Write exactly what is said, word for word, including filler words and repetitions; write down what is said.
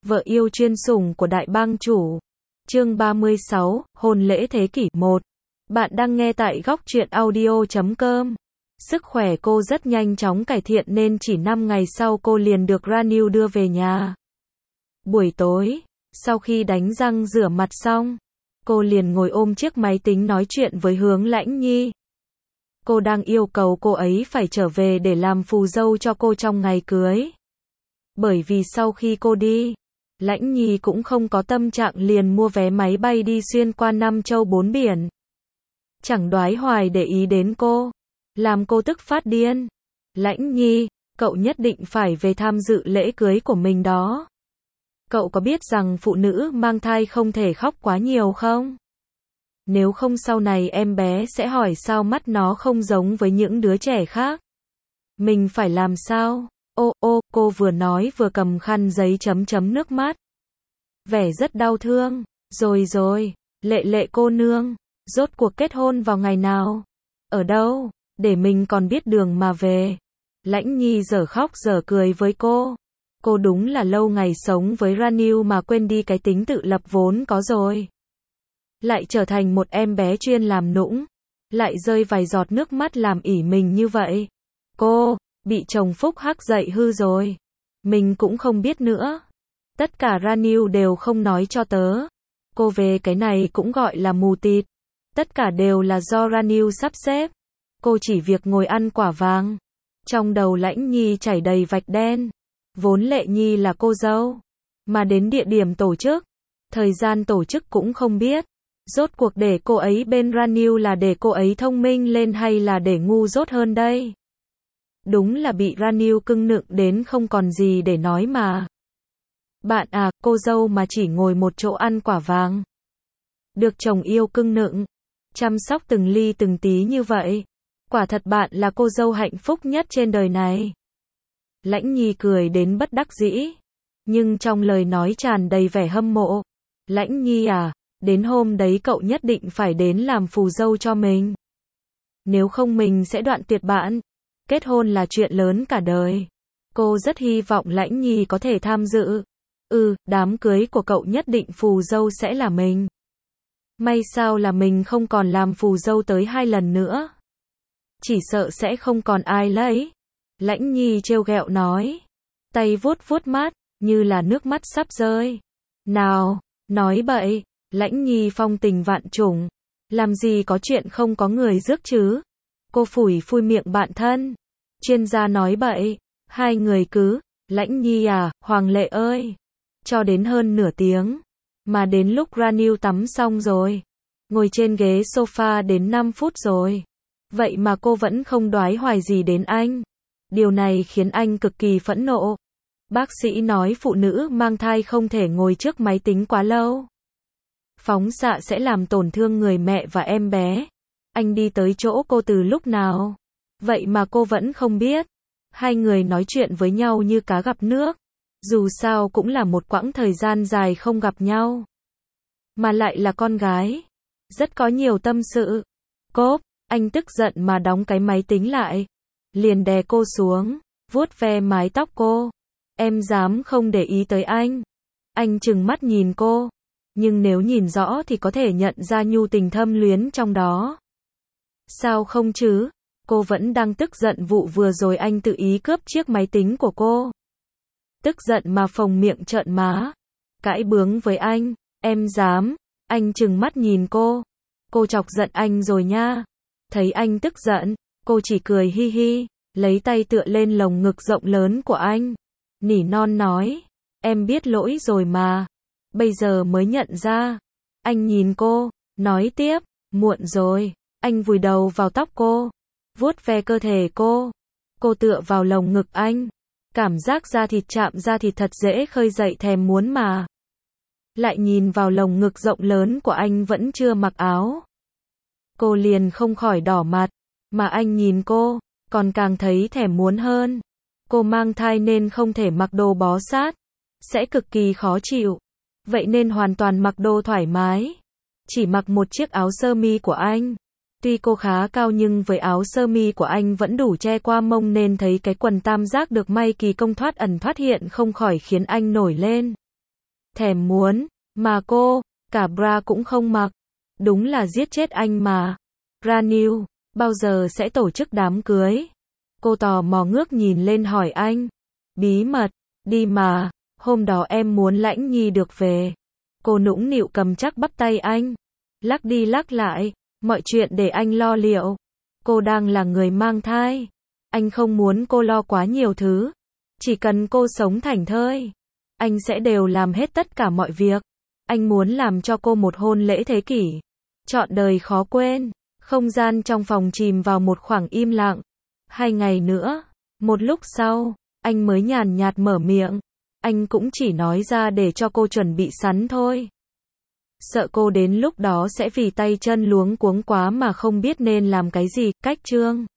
vợ yêu chuyên sủng của đại bang chủ. Chương ba mươi sáu, hôn lễ thế kỷ một. Bạn đang nghe tại góc truyện audio chấm com. Sức khỏe cô rất nhanh chóng cải thiện nên chỉ năm ngày sau cô liền được Raniu đưa về nhà. Buổi tối, sau khi đánh răng rửa mặt xong, cô liền ngồi ôm chiếc máy tính nói chuyện với Hướng Lãnh Nhi. Cô đang yêu cầu cô ấy phải trở về để làm phù dâu cho cô trong ngày cưới. Bởi vì sau khi cô đi, Lãnh Nhi cũng không có tâm trạng liền mua vé máy bay đi xuyên qua năm châu bốn biển. Chẳng đoái hoài để ý đến cô, làm cô tức phát điên. Lãnh Nhi, cậu nhất định phải về tham dự lễ cưới của mình đó. Cậu có biết rằng phụ nữ mang thai không thể khóc quá nhiều không? Nếu không sau này em bé sẽ hỏi sao mắt nó không giống với những đứa trẻ khác. Mình phải làm sao? Ô ô, cô vừa nói vừa cầm khăn giấy chấm chấm nước mắt. Vẻ rất đau thương. Rồi rồi, Lệ Lệ cô nương, rốt cuộc kết hôn vào ngày nào? Ở đâu? Để mình còn biết đường mà về. Lãnh Nhi dở khóc dở cười với cô. Cô đúng là lâu ngày sống với Raniu mà quên đi cái tính tự lập vốn có rồi. Lại trở thành một em bé chuyên làm nũng. Lại rơi vài giọt nước mắt làm ỉ mình như vậy. Cô, bị chồng Phúc Hắc dạy hư rồi. Mình cũng không biết nữa. Tất cả Raniu đều không nói cho tớ. Cô về cái này cũng gọi là mù tịt. Tất cả đều là do Raniu sắp xếp. Cô chỉ việc ngồi ăn quả vàng. Trong đầu Lãnh Nhi chảy đầy vạch đen. Vốn Lệ Nhi là cô dâu. Mà đến địa điểm tổ chức, thời gian tổ chức cũng không biết. Rốt cuộc để cô ấy bên Raniu là để cô ấy thông minh lên hay là để ngu dốt hơn đây? Đúng là bị Raniu cưng nựng đến không còn gì để nói mà. Bạn à, cô dâu mà chỉ ngồi một chỗ ăn quả vàng. Được chồng yêu cưng nựng, chăm sóc từng ly từng tí như vậy. Quả thật bạn là cô dâu hạnh phúc nhất trên đời này. Lãnh Nhi cười đến bất đắc dĩ, nhưng trong lời nói tràn đầy vẻ hâm mộ. Lãnh Nhi à, đến hôm đấy cậu nhất định phải đến làm phù dâu cho mình. Nếu không mình sẽ đoạn tuyệt bạn. Kết hôn là chuyện lớn cả đời. Cô rất hy vọng Lãnh Nhi có thể tham dự. Ừ, đám cưới của cậu nhất định phù dâu sẽ là mình. May sao là mình không còn làm phù dâu tới hai lần nữa. Chỉ sợ sẽ không còn ai lấy. Lãnh Nhi trêu ghẹo nói. Tay vuốt vuốt mắt, như là nước mắt sắp rơi. Nào, nói bậy. Lãnh Nhi phong tình vạn trùng. Làm gì có chuyện không có người rước chứ. Cô phủi phui miệng bạn thân. Chuyên gia nói bậy. Hai người cứ. Lãnh Nhi à, Hoàng Lệ ơi. Cho đến hơn nửa tiếng. Mà đến lúc Raniu tắm xong rồi. Ngồi trên ghế sofa đến năm phút rồi. Vậy mà cô vẫn không đoái hoài gì đến anh. Điều này khiến anh cực kỳ phẫn nộ. Bác sĩ nói phụ nữ mang thai không thể ngồi trước máy tính quá lâu. Phóng xạ sẽ làm tổn thương người mẹ và em bé. Anh đi tới chỗ cô từ lúc nào? Vậy mà cô vẫn không biết. Hai người nói chuyện với nhau như cá gặp nước. Dù sao cũng là một quãng thời gian dài không gặp nhau. Mà lại là con gái. Rất có nhiều tâm sự. Cốp, anh tức giận mà đóng cái máy tính lại. Liền đè cô xuống, vuốt ve mái tóc cô. Em dám không để ý tới anh. Anh trừng mắt nhìn cô. Nhưng nếu nhìn rõ thì có thể nhận ra nhu tình thâm luyến trong đó. Sao không chứ? Cô vẫn đang tức giận vụ vừa rồi anh tự ý cướp chiếc máy tính của cô. Tức giận mà phồng miệng trợn má. Cãi bướng với anh. Em dám. Anh trừng mắt nhìn cô. Cô chọc giận anh rồi nha. Thấy anh tức giận, cô chỉ cười hi hi, lấy tay tựa lên lồng ngực rộng lớn của anh. Nỉ non nói. Em biết lỗi rồi mà. Bây giờ mới nhận ra. Anh nhìn cô, nói tiếp. Muộn rồi. Anh vùi đầu vào tóc cô. Vuốt ve cơ thể cô. Cô tựa vào lồng ngực anh. Cảm giác da thịt chạm da thịt thật dễ khơi dậy thèm muốn mà. Lại nhìn vào lồng ngực rộng lớn của anh vẫn chưa mặc áo. Cô liền không khỏi đỏ mặt. Mà anh nhìn cô, còn càng thấy thèm muốn hơn. Cô mang thai nên không thể mặc đồ bó sát. Sẽ cực kỳ khó chịu. Vậy nên hoàn toàn mặc đồ thoải mái. Chỉ mặc một chiếc áo sơ mi của anh. Tuy cô khá cao nhưng với áo sơ mi của anh vẫn đủ che qua mông nên thấy cái quần tam giác được may kỳ công thoát ẩn thoát hiện không khỏi khiến anh nổi lên. Thèm muốn, mà cô, cả bra cũng không mặc. Đúng là giết chết anh mà. Raniu, bao giờ sẽ tổ chức đám cưới? Cô tò mò ngước nhìn lên hỏi anh. Bí mật, đi mà, hôm đó em muốn Lãnh Nhi được về. Cô nũng nịu cầm chắc bắp tay anh. Lắc đi lắc lại, mọi chuyện để anh lo liệu. Cô đang là người mang thai. Anh không muốn cô lo quá nhiều thứ. Chỉ cần cô sống thảnh thơi, anh sẽ đều làm hết tất cả mọi việc. Anh muốn làm cho cô một hôn lễ thế kỷ. Trọn đời khó quên. Không gian trong phòng chìm vào một khoảng im lặng. Hai ngày nữa. Một lúc sau, anh mới nhàn nhạt mở miệng. Anh cũng chỉ nói ra để cho cô chuẩn bị sẵn thôi. Sợ cô đến lúc đó sẽ vì tay chân luống cuống quá mà không biết nên làm cái gì. Cách chương